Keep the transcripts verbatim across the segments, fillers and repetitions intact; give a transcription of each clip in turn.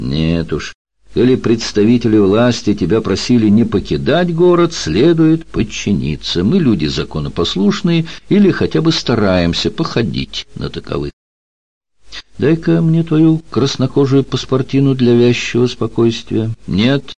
Нет уж, коли представители власти тебя просили не покидать город, следует подчиниться. Мы люди законопослушные или хотя бы стараемся походить на таковых. Дай-ка мне твою краснокожую паспортину для вязчего спокойствия. Нет.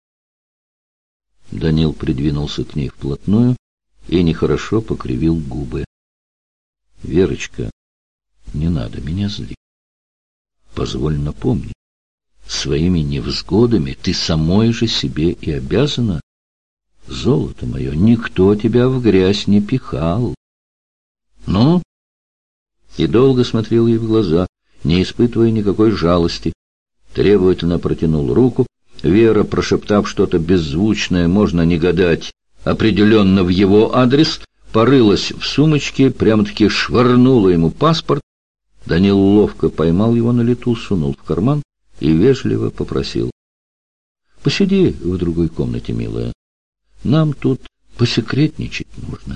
Данил придвинулся к ней вплотную и нехорошо покривил губы. Верочка, не надо меня злить. Позволь напомнить, своими невзгодами ты самой же себе и обязана. Золото мое, никто тебя в грязь не пихал. Ну? И долго смотрел ей в глаза, не испытывая никакой жалости. Требовательно протянул руку. Вера, прошептав что-то беззвучное, можно не гадать, определенно в его адрес, порылась в сумочке, прямо-таки швырнула ему паспорт. Данил ловко поймал его на лету, сунул в карман и вежливо попросил: «Посиди в другой комнате, милая. Нам тут посекретничать нужно».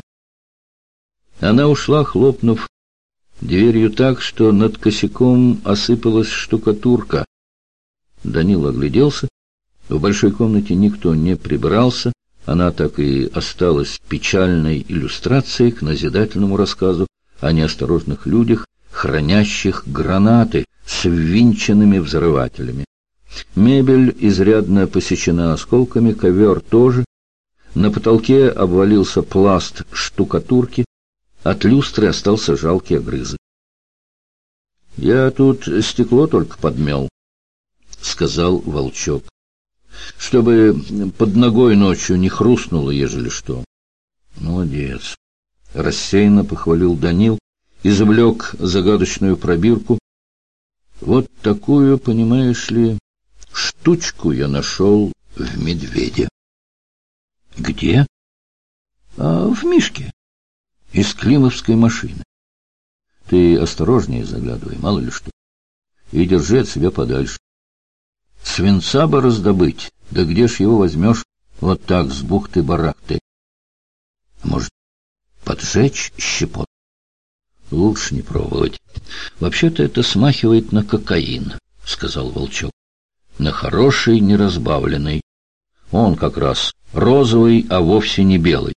Она ушла, хлопнув дверью так, что над косяком осыпалась штукатурка. Данил огляделся. В большой комнате никто не прибрался. Она так и осталась печальной иллюстрацией к назидательному рассказу о неосторожных людях, хранящих гранаты с ввинченными взрывателями. Мебель изрядно посечена осколками, ковер тоже. На потолке обвалился пласт штукатурки. От люстры остался жалкий огрызок. — Я тут стекло только подмел, — сказал Волчок, — чтобы под ногой ночью не хрустнуло, ежели что. — Молодец, — рассеянно похвалил Данил, извлек загадочную пробирку. — Вот такую, понимаешь ли, штучку я нашел в медведе. — Где? — А в мишке. Из климовской машины. Ты осторожнее заглядывай, мало ли что. И держи от себя подальше. Свинца бы раздобыть, да где ж его возьмешь вот так с бухты-барахты? Может, поджечь щепот? Лучше не пробовать. Вообще-то это смахивает на кокаин, сказал Волчок. На хороший, неразбавленный. Он как раз розовый, а вовсе не белый.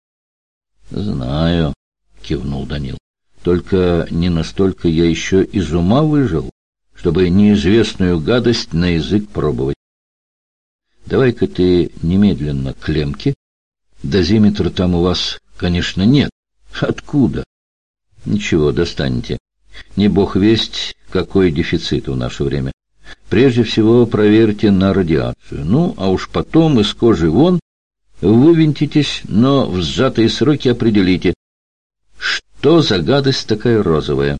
Знаю, кивнул Данил. Только не настолько я еще из ума выжил, чтобы неизвестную гадость на язык пробовать. Давай-ка ты немедленно к Лемке. Дозиметра там у вас, конечно, нет. Откуда? Ничего, достанете. Не бог весть, какой дефицит в наше время. Прежде всего проверьте на радиацию. Ну, а уж потом из кожи вон вывинтитесь, но в сжатые сроки определите, что за гадость такая розовая.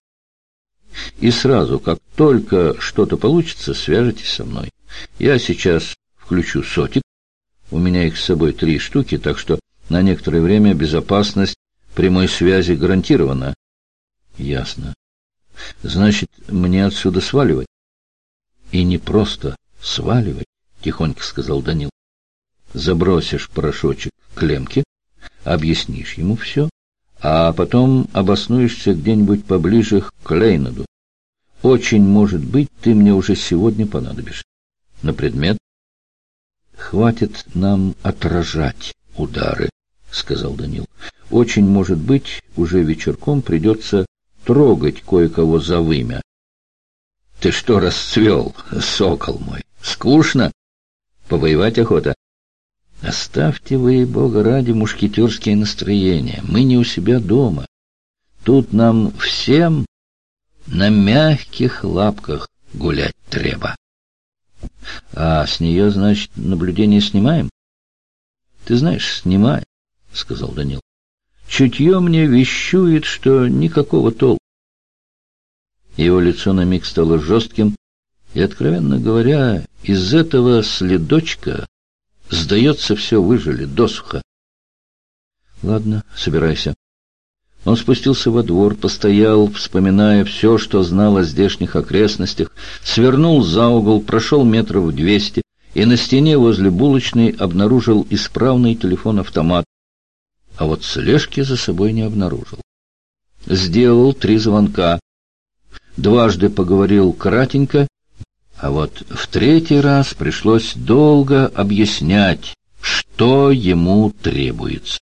И сразу, как только что-то получится, свяжитесь со мной. Я сейчас включу сотик. У меня их с собой три штуки, так что на некоторое время безопасность прямой связи гарантирована. Ясно. Значит, мне отсюда сваливать? И не просто сваливать, тихонько сказал Данил. Забросишь порошочек к Лемке, объяснишь ему все, а потом обоснуешься где-нибудь поближе к Клейноду. Очень может быть, ты мне уже сегодня понадобишься. На предмет? Хватит нам отражать удары, сказал Данил. Очень может быть, уже вечерком придется трогать кое-кого за вымя. Ты что расцвел, сокол мой? Скучно? Повоевать охота? Оставьте вы, Бога ради, мушкетерские настроения. Мы не у себя дома. Тут нам всем на мягких лапках гулять треба. А с нее, значит, наблюдение снимаем? Ты знаешь, снимаем, сказал Данил. Чутье мне вещует, что никакого толку. Его лицо на миг стало жестким, и, откровенно говоря, из этого следочка, сдается, все выжили досуха. Ладно, собирайся. Он спустился во двор, постоял, вспоминая все, что знал о здешних окрестностях, свернул за угол, прошел метров двести, и на стене возле булочной обнаружил исправный телефон-автомат, а вот слежки за собой не обнаружил. Сделал три звонка, дважды поговорил кратенько, А вот в третий раз пришлось долго объяснять, что ему требуется.